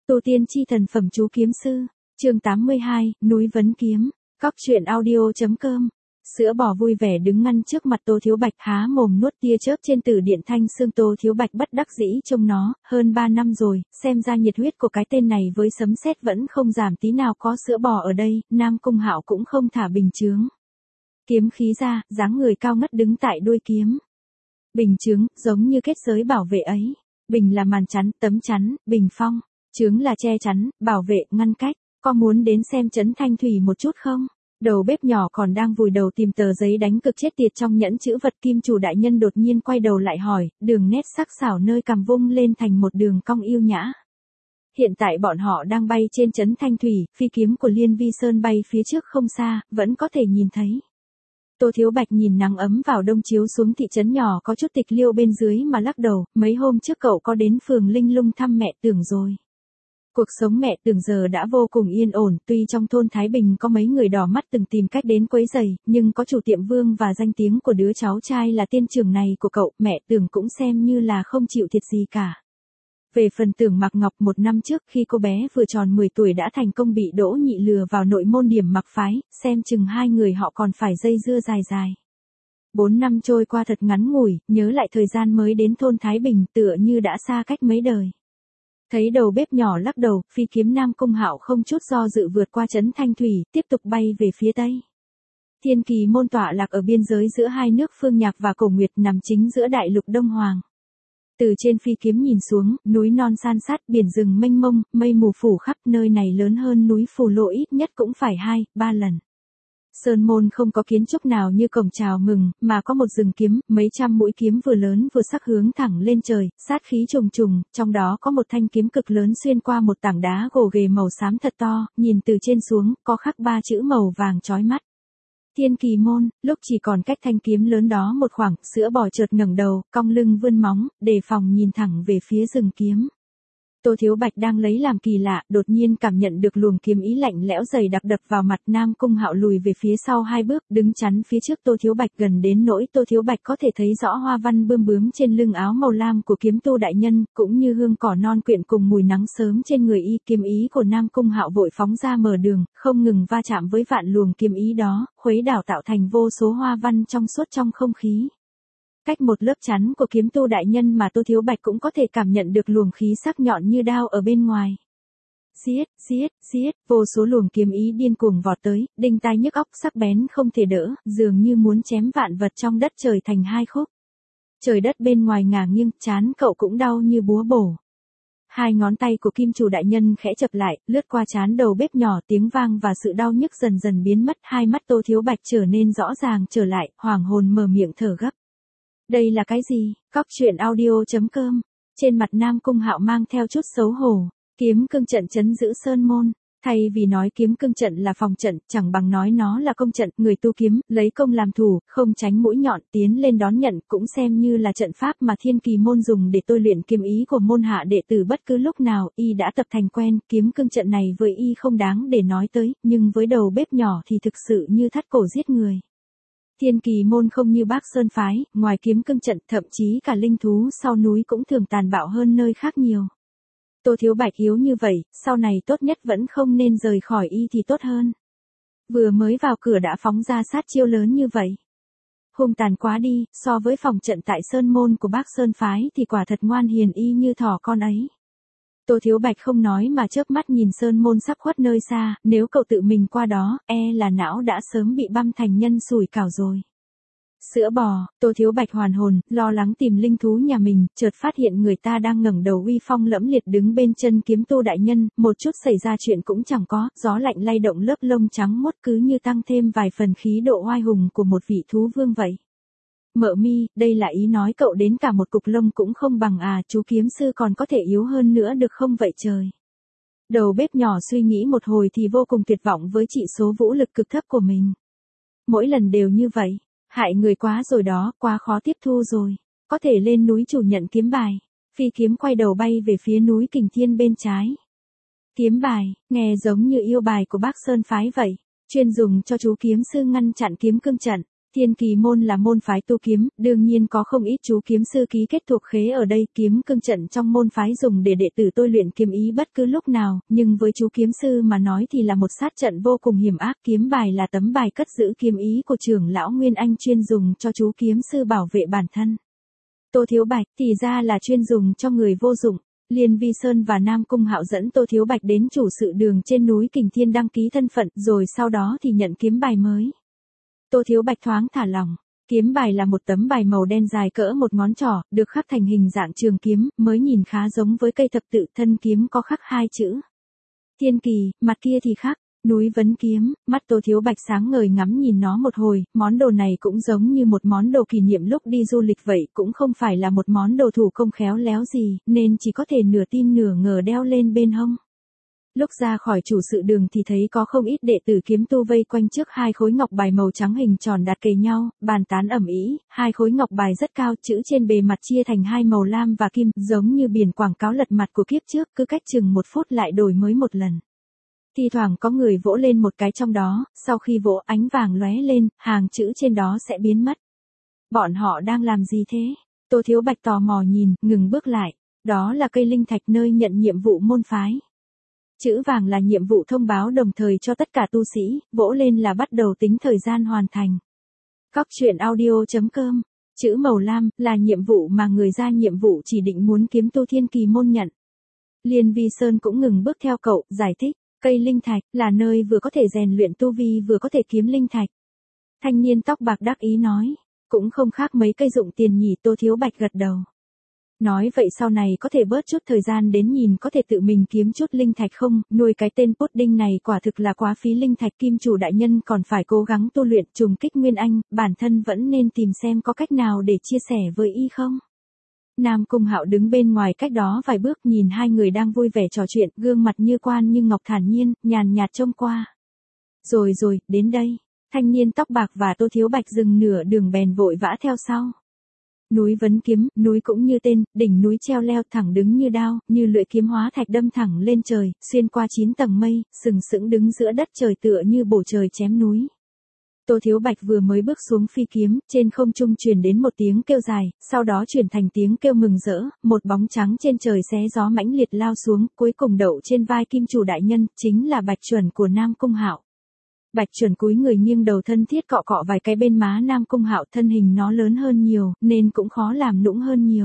Tu tiên chi thần phẩm chú kiếm sư, chương 82, núi vấn kiếm, cóc truyện audio.com. Sữa bò vui vẻ đứng ngăn trước mặt Tô Thiếu Bạch há mồm nuốt tia chớp trên tử điện thanh xương. Tô Thiếu Bạch bất đắc dĩ trông nó, hơn 3 năm rồi, xem ra nhiệt huyết của cái tên này với sấm sét vẫn không giảm tí nào. Có sữa bò ở đây, Nam Cung Hạo cũng không thả bình chướng. Kiếm khí ra, dáng người cao ngất đứng tại đuôi kiếm. Bình chướng, giống như kết giới bảo vệ ấy. Bình là màn chắn, tấm chắn, bình phong. Chướng là che chắn, bảo vệ, ngăn cách. Có muốn đến xem Trấn Thanh Thủy một chút không? Đầu bếp nhỏ còn đang vùi đầu tìm tờ giấy đánh cực chết tiệt trong nhẫn chữ vật. Kim chủ đại nhân đột nhiên quay đầu lại hỏi, đường nét sắc sảo nơi cằm vung lên thành một đường cong yêu nhã. Hiện tại bọn họ đang bay trên Trấn Thanh Thủy, phi kiếm của Liên Vi Sơn bay phía trước không xa, vẫn có thể nhìn thấy. Tô Thiếu Bạch nhìn nắng ấm vào đông chiếu xuống thị trấn nhỏ có chút tịch liêu bên dưới mà lắc đầu, mấy hôm trước cậu có đến phường Linh Lung thăm mẹ Tưởng rồi. Cuộc sống mẹ Tưởng giờ đã vô cùng yên ổn, tuy trong thôn Thái Bình có mấy người đỏ mắt từng tìm cách đến quấy rầy, nhưng có chủ tiệm Vương và danh tiếng của đứa cháu trai là tiên trưởng này của cậu, mẹ Tưởng cũng xem như là không chịu thiệt gì cả. Về phần Tưởng Mặc Ngọc, 1 năm trước khi cô bé vừa tròn 10 tuổi đã thành công bị Đỗ Nhị lừa vào nội môn Điểm Mặc phái, xem chừng hai người họ còn phải dây dưa dài dài. 4 năm trôi qua thật ngắn ngủi, nhớ lại thời gian mới đến thôn Thái Bình tựa như đã xa cách mấy đời. Thấy đầu bếp nhỏ lắc đầu, phi kiếm Nam Cung Hạo không chút do dự vượt qua Trấn Thanh Thủy, tiếp tục bay về phía tây. Thiên Kỳ môn tọa lạc ở biên giới giữa hai nước Phương Nhạc và Cổ Nguyệt, nằm chính giữa đại lục Đông Hoàng. Từ trên phi kiếm nhìn xuống, núi non san sát, biển rừng mênh mông, mây mù phủ khắp, nơi này lớn hơn núi Phù Lộ ít nhất cũng phải 2-3 lần. Sơn môn không có kiến trúc nào như cổng chào mừng, mà có một rừng kiếm, mấy trăm mũi kiếm vừa lớn vừa sắc hướng thẳng lên trời, sát khí trùng trùng, trong đó có một thanh kiếm cực lớn xuyên qua một tảng đá gồ ghề màu xám thật to, nhìn từ trên xuống, có khắc 3 chữ màu vàng chói mắt. Thiên Kỳ môn. Lúc chỉ còn cách thanh kiếm lớn đó một khoảng, sữa bò chợt ngẩng đầu, cong lưng vươn móng, đề phòng nhìn thẳng về phía rừng kiếm. Tô Thiếu Bạch đang lấy làm kỳ lạ, đột nhiên cảm nhận được luồng kiếm ý lạnh lẽo dày đặc đập vào mặt. Nam Cung Hạo lùi về phía sau 2 bước, đứng chắn phía trước Tô Thiếu Bạch gần đến nỗi Tô Thiếu Bạch có thể thấy rõ hoa văn bươm bướm trên lưng áo màu lam của kiếm tu đại nhân, cũng như hương cỏ non quyện cùng mùi nắng sớm trên người y. Kiếm ý của Nam Cung Hạo vội phóng ra mở đường, không ngừng va chạm với vạn luồng kiếm ý đó, khuấy đảo tạo thành vô số hoa văn trong suốt trong không khí. Cách một lớp chắn của kiếm tu đại nhân mà Tô Thiếu Bạch cũng có thể cảm nhận được luồng khí sắc nhọn như đao ở bên ngoài. Giết, giết, giết, vô số luồng kiếm ý điên cuồng vọt tới, đinh tai nhức óc, sắc bén không thể đỡ, dường như muốn chém vạn vật trong đất trời thành 2 khúc. Trời đất bên ngoài ngả nghiêng, trán cậu cũng đau như búa bổ. 2 ngón tay của kim chủ đại nhân khẽ chập lại, lướt qua trán đầu bếp nhỏ, tiếng vang và sự đau nhức dần dần biến mất. 2 mắt Tô Thiếu Bạch trở nên rõ ràng trở lại, hoàng hồn mở miệng thở gấp. Đây là cái gì? Cóc truyện audio.com. Trên mặt Nam Cung Hạo mang theo chút xấu hổ. Kiếm cương trận trấn giữ sơn môn. Thay vì nói kiếm cương trận là phòng trận, chẳng bằng nói nó là công trận. Người tu kiếm, lấy công làm thủ, không tránh mũi nhọn, tiến lên đón nhận, cũng xem như là trận pháp mà Thiên Kỳ môn dùng để tôi luyện kiếm ý của môn hạ đệ tử. Bất cứ lúc nào y đã tập thành quen. Kiếm cương trận này với y không đáng để nói tới, nhưng với đầu bếp nhỏ thì thực sự như thắt cổ giết người. Thiên Kỳ môn không như Bác Sơn phái, ngoài kiếm cương trận, thậm chí cả linh thú sau núi cũng thường tàn bạo hơn nơi khác nhiều. Tô Thiếu Bạch yếu như vậy, sau này tốt nhất vẫn không nên rời khỏi y thì tốt hơn. Vừa mới vào cửa đã phóng ra sát chiêu lớn như vậy. Hung tàn quá đi, so với phòng trận tại Sơn môn của Bác Sơn phái thì quả thật ngoan hiền y như thỏ con ấy. Tô Thiếu Bạch không nói mà chớp mắt nhìn Sơn môn sắp khuất nơi xa, nếu cậu tự mình qua đó, là não đã sớm bị băm thành nhân sủi cảo rồi. Sữa bò. Tô Thiếu Bạch hoàn hồn, lo lắng tìm linh thú nhà mình, chợt phát hiện người ta đang ngẩng đầu uy phong lẫm liệt đứng bên chân kiếm tu đại nhân, một chút xảy ra chuyện cũng chẳng có, gió lạnh lay động lớp lông trắng muốt cứ như tăng thêm vài phần khí độ oai hùng của một vị thú vương vậy. Mợ mi, đây là ý nói cậu đến cả một cục lông cũng không bằng à? Chú kiếm sư còn có thể yếu hơn nữa được không vậy trời? Đầu bếp nhỏ suy nghĩ một hồi thì vô cùng tuyệt vọng với chỉ số vũ lực cực thấp của mình. Mỗi lần đều như vậy, hại người quá rồi đó, quá khó tiếp thu rồi. Có thể lên núi chủ nhận kiếm bài. Phi kiếm quay đầu bay về phía núi Kình Thiên bên trái. Kiếm bài, nghe giống như yêu bài của Bác Sơn phái vậy, chuyên dùng cho chú kiếm sư ngăn chặn kiếm cương trận. Thiên Kỳ môn là môn phái tu kiếm, đương nhiên có không ít chú kiếm sư ký kết thuộc khế ở đây, kiếm cương trận trong môn phái dùng để đệ tử tôi luyện kiếm ý bất cứ lúc nào, nhưng với chú kiếm sư mà nói thì là một sát trận vô cùng hiểm ác, kiếm bài là tấm bài cất giữ kiếm ý của trưởng lão Nguyên Anh chuyên dùng cho chú kiếm sư bảo vệ bản thân. Tô Thiếu Bạch thì ra là chuyên dùng cho người vô dụng. Liên Vi Sơn và Nam Cung Hạo dẫn Tô Thiếu Bạch đến chủ sự đường trên núi Kình Thiên đăng ký thân phận, rồi sau đó thì nhận kiếm bài mới. Tô Thiếu Bạch thoáng thả lỏng, kiếm bài là một tấm bài màu đen dài cỡ một ngón trỏ, được khắc thành hình dạng trường kiếm, mới nhìn khá giống với cây thập tự, thân kiếm có khắc hai chữ Thiên Kỳ, mặt kia thì khắc Núi Vấn Kiếm. Mắt Tô Thiếu Bạch sáng ngời ngắm nhìn nó một hồi, món đồ này cũng giống như một món đồ kỷ niệm lúc đi du lịch vậy, cũng không phải là một món đồ thủ công khéo léo gì, nên chỉ có thể nửa tin nửa ngờ đeo lên bên hông. Lúc ra khỏi chủ sự đường thì thấy có không ít đệ tử kiếm tu vây quanh trước hai khối ngọc bài màu trắng hình tròn đặt kề nhau, bàn tán ầm ĩ. Hai khối ngọc bài rất cao, chữ trên bề mặt chia thành hai màu lam và kim, giống như biển quảng cáo lật mặt của kiếp trước, cứ cách chừng 1 phút lại đổi mới một lần. Thi thoảng có người vỗ lên một cái trong đó, sau khi vỗ ánh vàng lóe lên, hàng chữ trên đó sẽ biến mất. Bọn họ đang làm gì thế? Tô Thiếu Bạch tò mò nhìn, ngừng bước lại. Đó là cây linh thạch nơi nhận nhiệm vụ môn phái. Chữ vàng là nhiệm vụ thông báo đồng thời cho tất cả tu sĩ, vỗ lên là bắt đầu tính thời gian hoàn thành. Cóc truyện audio.com. Chữ màu lam là nhiệm vụ mà người ra nhiệm vụ chỉ định muốn kiếm tu Thiên Kỳ môn nhận. Liên Vi Sơn cũng ngừng bước theo cậu, giải thích. Cây linh thạch là nơi vừa có thể rèn luyện tu vi vừa có thể kiếm linh thạch. Thanh niên tóc bạc đắc ý nói. Cũng không khác mấy cây dụng tiền nhỉ. Tô Thiếu Bạch gật đầu. Nói vậy sau này có thể bớt chút thời gian đến nhìn có thể tự mình kiếm chút linh thạch không, nuôi cái tên pudding này quả thực là quá phí linh thạch. Kim chủ đại nhân còn phải cố gắng tu luyện trùng kích Nguyên Anh, bản thân vẫn nên tìm xem có cách nào để chia sẻ với y không. Nam Cung Hạo đứng bên ngoài cách đó vài bước nhìn hai người đang vui vẻ trò chuyện, gương mặt như quan như ngọc thản nhiên, nhàn nhạt trông qua. Rồi, đến đây. Thanh niên tóc bạc và Tô Thiếu Bạch dừng nửa đường bèn vội vã theo sau. Núi Vấn Kiếm, núi cũng như tên, đỉnh núi treo leo thẳng đứng như đao, như lưỡi kiếm hóa thạch đâm thẳng lên trời, xuyên qua 9 tầng mây, sừng sững đứng giữa đất trời tựa như bổ trời chém núi. Tô Thiếu Bạch vừa mới bước xuống phi kiếm, trên không trung truyền đến một tiếng kêu dài, sau đó chuyển thành tiếng kêu mừng rỡ, một bóng trắng trên trời xé gió mãnh liệt lao xuống, cuối cùng đậu trên vai Kim chủ đại nhân, chính là Bạch Chuẩn của Nam Cung Hạo. Bạch Chuẩn cúi người nghiêng đầu thân thiết cọ cọ vài cái bên má Nam Cung Hạo, thân hình nó lớn hơn nhiều, nên cũng khó làm nũng hơn nhiều.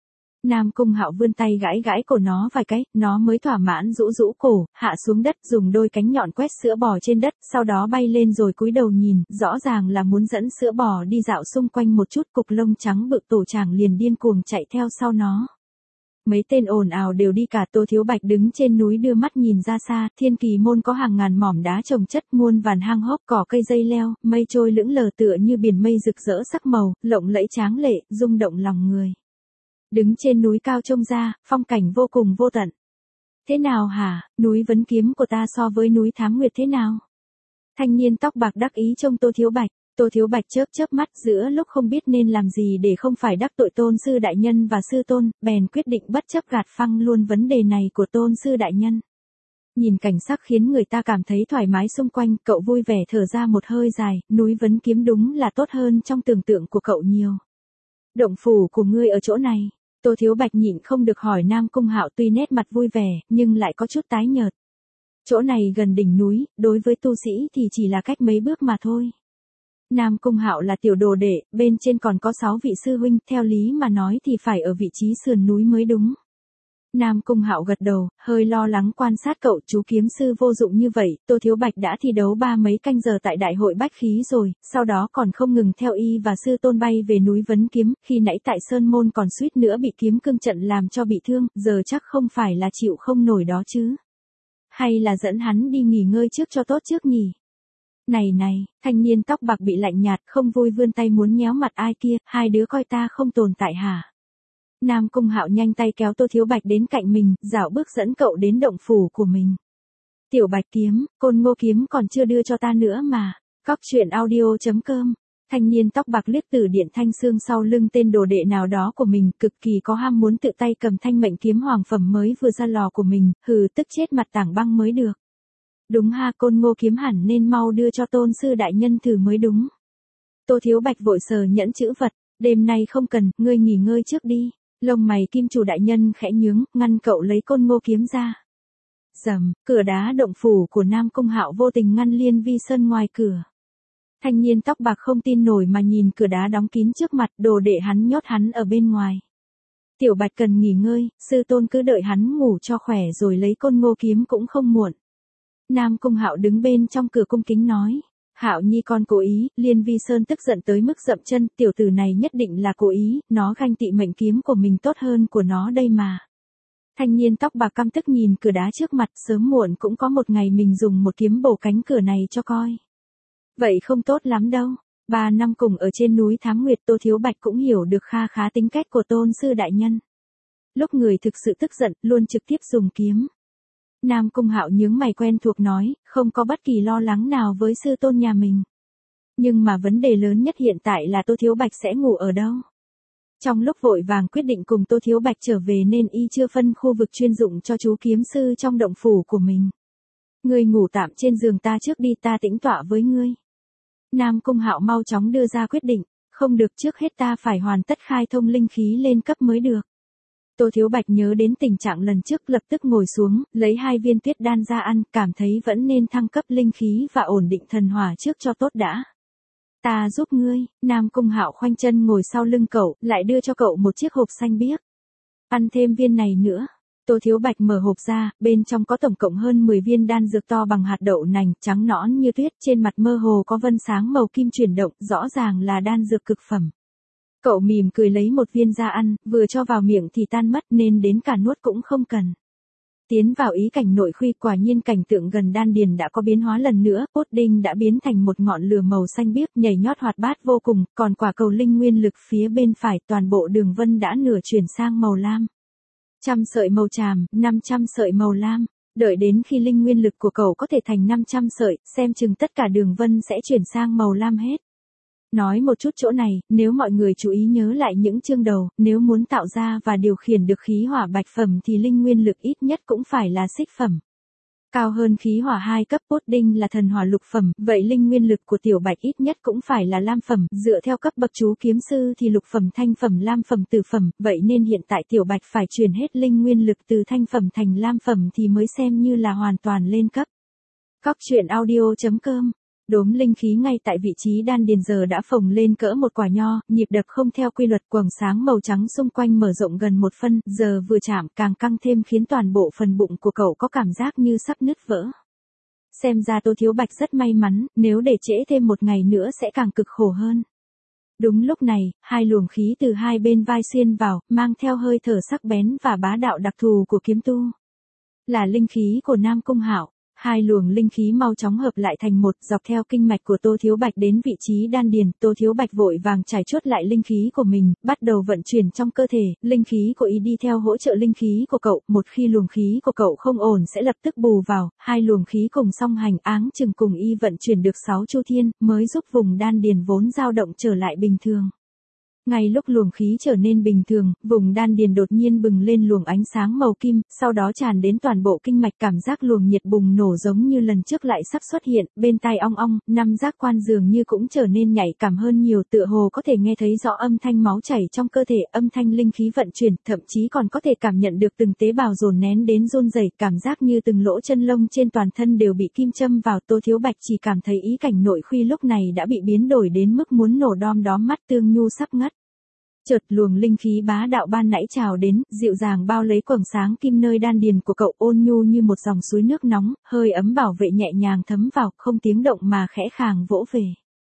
Nam Cung Hạo vươn tay gãi gãi cổ nó vài cái, nó mới thỏa mãn rũ rũ cổ, hạ xuống đất dùng đôi cánh nhọn quét sữa bò trên đất, sau đó bay lên rồi cúi đầu nhìn, rõ ràng là muốn dẫn sữa bò đi dạo xung quanh một chút. Cục lông trắng bự tổ chàng liền điên cuồng chạy theo sau nó. Mấy tên ồn ào đều đi cả. Tô Thiếu Bạch đứng trên núi đưa mắt nhìn ra xa, Thiên Kỳ môn có hàng ngàn mỏm đá trồng chất, muôn vàn hang hốc, cỏ cây dây leo, mây trôi lững lờ tựa như biển mây rực rỡ sắc màu, lộng lẫy tráng lệ, rung động lòng người. Đứng trên núi cao trông ra, phong cảnh vô cùng vô tận. Thế nào hả, núi Vấn Kiếm của ta so với núi Thám Nguyệt thế nào? Thanh niên tóc bạc đắc ý trông Tô Thiếu Bạch. Tô Thiếu Bạch chớp chớp mắt, giữa lúc không biết nên làm gì để không phải đắc tội Tôn sư đại nhân và sư tôn, bèn quyết định bất chấp gạt phăng luôn vấn đề này của Tôn sư đại nhân. Nhìn cảnh sắc khiến người ta cảm thấy thoải mái xung quanh, cậu vui vẻ thở ra một hơi dài, núi Vấn Kiếm đúng là tốt hơn trong tưởng tượng của cậu nhiều. Động phủ của ngươi ở chỗ này. Tô Thiếu Bạch nhịn không được hỏi Nam Cung Hạo, tuy nét mặt vui vẻ, nhưng lại có chút tái nhợt. Chỗ này gần đỉnh núi, đối với tu sĩ thì chỉ là cách mấy bước mà thôi. Nam Cung Hạo là tiểu đồ đệ, bên trên còn có 6 vị sư huynh, theo lý mà nói thì phải ở vị trí sườn núi mới đúng. Nam Cung Hạo gật đầu, hơi lo lắng quan sát cậu. Chú kiếm sư vô dụng như vậy, Tô Thiếu Bạch đã thi đấu 3 mấy canh giờ tại đại hội bách khí rồi, sau đó còn không ngừng theo y và sư tôn bay về núi Vấn Kiếm, khi nãy tại Sơn Môn còn suýt nữa bị kiếm cương trận làm cho bị thương, giờ chắc không phải là chịu không nổi đó chứ. Hay là dẫn hắn đi nghỉ ngơi trước cho tốt trước nhỉ? Này, thanh niên tóc bạc bị lạnh nhạt, không vui vươn tay muốn nhéo mặt ai kia, hai đứa coi ta không tồn tại hả? Nam Cung Hạo nhanh tay kéo Tô Thiếu Bạch đến cạnh mình, dạo bước dẫn cậu đến động phủ của mình. Tiểu Bạch kiếm, Côn Ngô kiếm còn chưa đưa cho ta nữa mà. Cóc truyện audio.com. Thanh niên tóc bạc liếc từ điện thanh xương sau lưng tên đồ đệ nào đó của mình, cực kỳ có ham muốn tự tay cầm thanh mệnh kiếm hoàng phẩm mới vừa ra lò của mình, hừ, tức chết mặt tảng băng mới được. Đúng ha, Côn Ngô kiếm hẳn nên mau đưa cho Tôn sư đại nhân thử mới đúng. Tô Thiếu Bạch vội sờ nhẫn chữ vật, đêm nay không cần, ngươi nghỉ ngơi trước đi. Lông mày kim chủ đại nhân khẽ nhướng, ngăn cậu lấy côn ngô kiếm ra. Rầm, cửa đá động phủ của Nam Cung Hạo vô tình ngăn Liên Vi Sơn ngoài cửa. Thanh niên tóc bạc không tin nổi mà nhìn cửa đá đóng kín trước mặt, đồ đệ hắn nhốt hắn ở bên ngoài. Tiểu Bạch cần nghỉ ngơi, sư tôn cứ đợi hắn ngủ cho khỏe rồi lấy côn ngô kiếm cũng không muộn. Nam Cung Hạo đứng bên trong cửa cung kính nói. Hạo nhi con cố ý, Liên Vi Sơn tức giận tới mức dậm chân, tiểu tử này nhất định là cố ý, nó ganh tị mệnh kiếm của mình tốt hơn của nó đây mà. Thanh niên tóc bạc căm tức nhìn cửa đá trước mặt, sớm muộn cũng có một ngày mình dùng một kiếm bổ cánh cửa này cho coi. Vậy không tốt lắm đâu. 3 năm cùng ở trên núi Thám Nguyệt, Tô Thiếu Bạch cũng hiểu được kha khá tính cách của tôn sư đại nhân. Lúc người thực sự tức giận, luôn trực tiếp dùng kiếm. Nam Cung Hạo nhướng mày quen thuộc nói, không có bất kỳ lo lắng nào với sư tôn nhà mình. Nhưng mà vấn đề lớn nhất hiện tại là Tô Thiếu Bạch sẽ ngủ ở đâu. Trong lúc vội vàng quyết định cùng Tô Thiếu Bạch trở về nên y chưa phân khu vực chuyên dụng cho chú kiếm sư trong động phủ của mình. Ngươi ngủ tạm trên giường ta trước đi, ta tĩnh tọa với ngươi. Nam Cung Hạo mau chóng đưa ra quyết định, không được, trước hết ta phải hoàn tất khai thông linh khí lên cấp mới được. Tô Thiếu Bạch nhớ đến tình trạng lần trước, lập tức ngồi xuống, lấy 2 viên tuyết đan ra ăn, cảm thấy vẫn nên thăng cấp linh khí và ổn định thần hỏa trước cho tốt đã. Ta giúp ngươi. Nam Cung Hạo khoanh chân ngồi sau lưng cậu, lại đưa cho cậu một chiếc hộp xanh biếc. Ăn thêm viên này nữa. Tô Thiếu Bạch mở hộp ra, bên trong có tổng cộng hơn 10 viên đan dược to bằng hạt đậu nành, trắng nõn như tuyết, trên mặt mơ hồ có vân sáng màu kim chuyển động, rõ ràng là đan dược cực phẩm. Cậu mỉm cười lấy một viên ra ăn, vừa cho vào miệng thì tan mất nên đến cả nuốt cũng không cần. Tiến vào ý cảnh nội khuy, quả nhiên cảnh tượng gần đan điền đã có biến hóa lần nữa, pudding đã biến thành một ngọn lửa màu xanh biếc nhảy nhót hoạt bát vô cùng, còn quả cầu linh nguyên lực phía bên phải toàn bộ đường vân đã nửa chuyển sang màu lam. 100 sợi màu tràm, 500 sợi màu lam. Đợi đến khi linh nguyên lực của cậu có thể thành 500 sợi, xem chừng tất cả đường vân sẽ chuyển sang màu lam hết. Nói một chút chỗ này, nếu mọi người chú ý nhớ lại những chương đầu, nếu muốn tạo ra và điều khiển được khí hỏa bạch phẩm thì linh nguyên lực ít nhất cũng phải là xích phẩm. Cao hơn khí hỏa 2 cấp, pudding là thần hỏa lục phẩm, vậy linh nguyên lực của Tiểu Bạch ít nhất cũng phải là lam phẩm, dựa theo cấp bậc chú kiếm sư thì lục phẩm, thanh phẩm, lam phẩm, tử phẩm, vậy nên hiện tại Tiểu Bạch phải chuyển hết linh nguyên lực từ thanh phẩm thành lam phẩm thì mới xem như là hoàn toàn lên cấp. Coctruyện.audio.com. Đốm linh khí ngay tại vị trí đan điền giờ đã phồng lên cỡ một quả nho, nhịp đập không theo quy luật, quầng sáng màu trắng xung quanh mở rộng gần 1 phân, giờ vừa chạm càng căng thêm khiến toàn bộ phần bụng của cậu có cảm giác như sắp nứt vỡ. Xem ra Tô Thiếu Bạch rất may mắn, nếu để trễ thêm 1 ngày nữa sẽ càng cực khổ hơn. Đúng lúc này, 2 luồng khí từ 2 bên vai xuyên vào, mang theo hơi thở sắc bén và bá đạo đặc thù của kiếm tu. Là linh khí của Nam Cung Hạo. 2 luồng linh khí mau chóng hợp lại thành một, dọc theo kinh mạch của Tô Thiếu Bạch đến vị trí đan điền. Tô Thiếu Bạch vội vàng trải chuốt lại linh khí của mình, bắt đầu vận chuyển trong cơ thể, linh khí của y đi theo hỗ trợ linh khí của cậu, một khi luồng khí của cậu không ổn sẽ lập tức bù vào, 2 luồng khí cùng song hành, áng chừng cùng y vận chuyển được 6 chu thiên, mới giúp vùng đan điền vốn dao động trở lại bình thường. Ngay lúc luồng khí trở nên bình thường, vùng đan điền đột nhiên bừng lên luồng ánh sáng màu kim, sau đó tràn đến toàn bộ kinh mạch, cảm giác luồng nhiệt bùng nổ giống như lần trước lại sắp xuất hiện, bên tai ong ong, 5 giác quan dường như cũng trở nên nhạy cảm hơn nhiều, tựa hồ có thể nghe thấy rõ âm thanh máu chảy trong cơ thể, âm thanh linh khí vận chuyển, thậm chí còn có thể cảm nhận được từng tế bào dồn nén đến run rẩy, cảm giác như từng lỗ chân lông trên toàn thân đều bị kim châm vào. Tô Thiếu Bạch chỉ cảm thấy ý cảnh nội khuy lúc này đã bị biến đổi đến mức muốn nổ đom đóm, mắt tương nhu sắp ngất. Chợt luồng linh khí bá đạo ban nãy trào đến, dịu dàng bao lấy quầng sáng kim nơi đan điền của cậu, ôn nhu như một dòng suối nước nóng, hơi ấm bảo vệ nhẹ nhàng thấm vào, không tiếng động mà khẽ khàng vỗ về.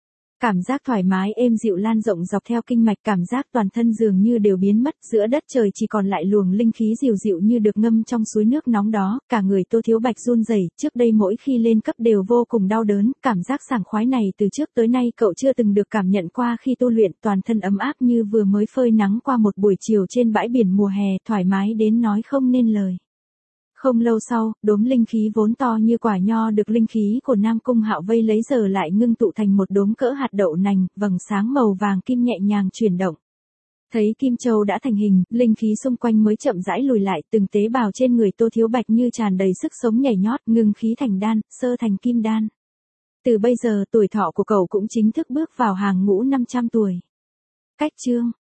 Cảm giác thoải mái êm dịu lan rộng dọc theo kinh mạch, cảm giác toàn thân dường như đều biến mất, giữa đất trời chỉ còn lại luồng linh khí dịu dịu như được ngâm trong suối nước nóng đó, cả người Tô Thiếu Bạch run rẩy, trước đây mỗi khi lên cấp đều vô cùng đau đớn, cảm giác sảng khoái này từ trước tới nay cậu chưa từng được cảm nhận qua khi tu luyện, toàn thân ấm áp như vừa mới phơi nắng qua một buổi chiều trên bãi biển mùa hè, thoải mái đến nói không nên lời. Không lâu sau, đốm linh khí vốn to như quả nho được linh khí của Nam Cung Hạo vây lấy giờ lại ngưng tụ thành một đốm cỡ hạt đậu nành, vầng sáng màu vàng kim nhẹ nhàng chuyển động. Thấy kim châu đã thành hình, linh khí xung quanh mới chậm rãi lùi lại, từng tế bào trên người Tô Thiếu Bạch như tràn đầy sức sống nhảy nhót, ngưng khí thành đan, sơ thành kim đan. Từ bây giờ tuổi thọ của cậu cũng chính thức bước vào hàng ngũ 500 tuổi. Cách chương